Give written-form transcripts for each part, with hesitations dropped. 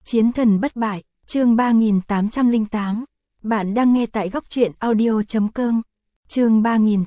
Chiến thần bất bại, chương 3808. Bạn đang nghe tại góc truyện audio.com. Chương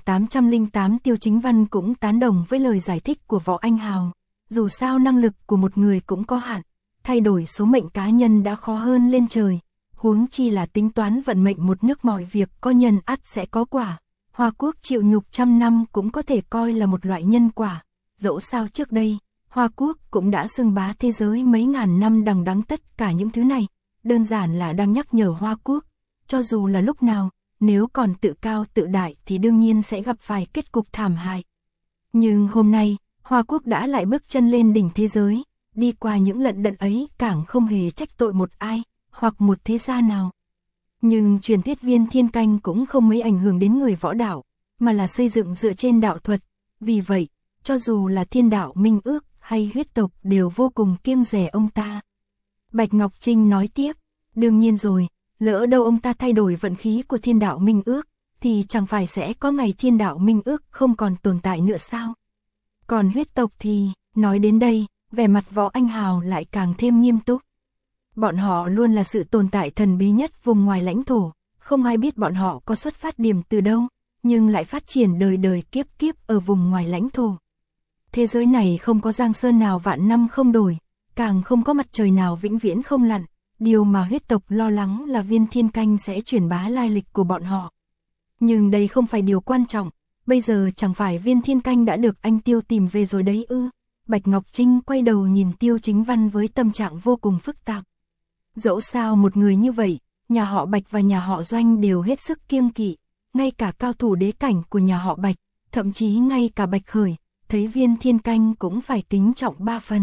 3808. Tiêu Chính Văn cũng tán đồng với lời giải thích của Võ Anh Hào. Dù sao năng lực của một người cũng có hạn, thay đổi số mệnh cá nhân đã khó hơn lên trời, huống chi là tính toán vận mệnh một nước, mọi việc có nhân ắt sẽ có quả. Hoa Quốc chịu nhục 100 năm cũng có thể coi là một loại nhân quả. Dẫu sao trước đây, Hoa Quốc cũng đã xưng bá thế giới mấy ngàn năm, đằng đẵng tất cả những thứ này, đơn giản là đang nhắc nhở Hoa Quốc, cho dù là lúc nào, nếu còn tự cao tự đại thì đương nhiên sẽ gặp phải kết cục thảm hại. Nhưng hôm nay, Hoa Quốc đã lại bước chân lên đỉnh thế giới, đi qua những lận đận ấy càng không hề trách tội một ai, hoặc một thế gia nào. Nhưng truyền thuyết Viên Thiên Canh cũng không mấy ảnh hưởng đến người võ đạo, mà là xây dựng dựa trên đạo thuật, vì vậy, cho dù là Thiên Đạo Minh Ước hay huyết tộc đều vô cùng kiêng dè ông ta. Bạch Ngọc Trinh nói tiếp, đương nhiên rồi, lỡ đâu ông ta thay đổi vận khí của Thiên Đạo Minh Ước, thì chẳng phải sẽ có ngày Thiên Đạo Minh Ước không còn tồn tại nữa sao? Còn huyết tộc thì, nói đến đây, vẻ mặt Võ Anh Hào lại càng thêm nghiêm túc. Bọn họ luôn là sự tồn tại thần bí nhất vùng ngoài lãnh thổ, không ai biết bọn họ có xuất phát điểm từ đâu, nhưng lại phát triển đời đời kiếp kiếp ở vùng ngoài lãnh thổ. Thế giới này không có giang sơn nào vạn năm không đổi, càng không có mặt trời nào vĩnh viễn không lặn. Điều mà huyết tộc lo lắng là Viên Thiên Canh sẽ truyền bá lai lịch của bọn họ. Nhưng đây không phải điều quan trọng, bây giờ chẳng phải Viên Thiên Canh đã được anh Tiêu tìm về rồi đấy ư? Bạch Ngọc Trinh quay đầu nhìn Tiêu Chính Văn với tâm trạng vô cùng phức tạp. Dẫu sao một người như vậy, nhà họ Bạch và nhà họ Doanh đều hết sức kiêng kỵ, ngay cả cao thủ đế cảnh của nhà họ Bạch, thậm chí ngay cả Bạch Khởi, thấy Viên Thiên Canh cũng phải kính trọng 3 phần.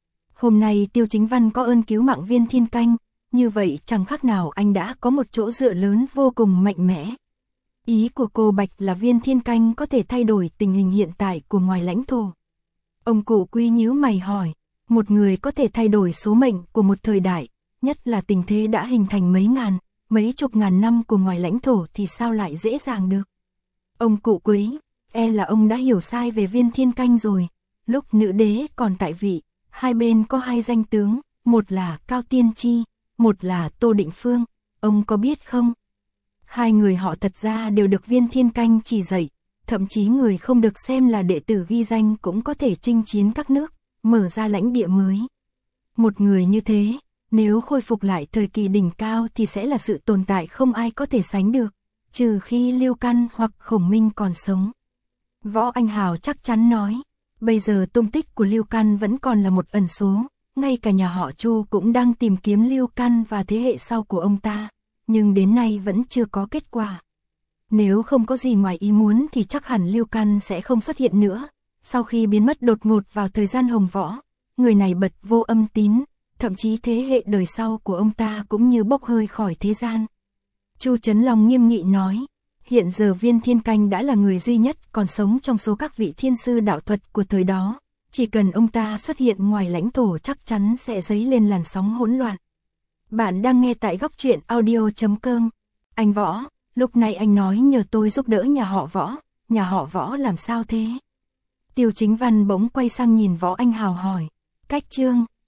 Hôm nay Tiêu Chính Văn có ơn cứu mạng Viên Thiên Canh, như vậy chẳng khác nào anh đã có một chỗ dựa lớn vô cùng mạnh mẽ. Ý của cô Bạch là Viên Thiên Canh có thể thay đổi tình hình hiện tại của ngoài lãnh thổ. Ông cụ Quý nhíu mày hỏi, một người có thể thay đổi số mệnh của một thời đại, nhất là tình thế đã hình thành mấy ngàn, mấy chục ngàn năm của ngoài lãnh thổ thì sao lại dễ dàng được? Ông cụ Quý, là ông đã hiểu sai về Viên Thiên Canh rồi. Lúc nữ đế còn tại vị, hai bên có hai danh tướng, một là Cao Tiên Chi, một là Tô Định Phương, ông có biết không? Hai người họ thật ra đều được Viên Thiên Canh chỉ dạy, thậm chí người không được xem là đệ tử ghi danh cũng có thể chinh chiến các nước, mở ra lãnh địa mới. Một người như thế, nếu khôi phục lại thời kỳ đỉnh cao thì sẽ là sự tồn tại không ai có thể sánh được, trừ khi Lưu Căn hoặc Khổng Minh còn sống. Võ Anh Hào chắc chắn nói, bây giờ tung tích của Lưu Căn vẫn còn là một ẩn số, ngay cả nhà họ Chu cũng đang tìm kiếm Lưu Căn và thế hệ sau của ông ta, nhưng đến nay vẫn chưa có kết quả. Nếu không có gì ngoài ý muốn thì chắc hẳn Lưu Căn sẽ không xuất hiện nữa. Sau khi biến mất đột ngột vào thời gian Hồng Võ, người này bật vô âm tín, thậm chí thế hệ đời sau của ông ta cũng như bốc hơi khỏi thế gian. Chu Chấn Long nghiêm nghị nói, hiện giờ Viên Thiên Canh đã là người duy nhất còn sống trong số các vị thiên sư đạo thuật của thời đó, chỉ cần ông ta xuất hiện ngoài lãnh thổ chắc chắn sẽ dấy lên làn sóng hỗn loạn. Bạn đang nghe tại góc truyện audio.com. Anh Võ, lúc này anh nói nhờ tôi giúp đỡ nhà họ Võ làm sao thế? Tiêu Chính Văn bỗng quay sang nhìn Võ Anh Hào hỏi, cách chương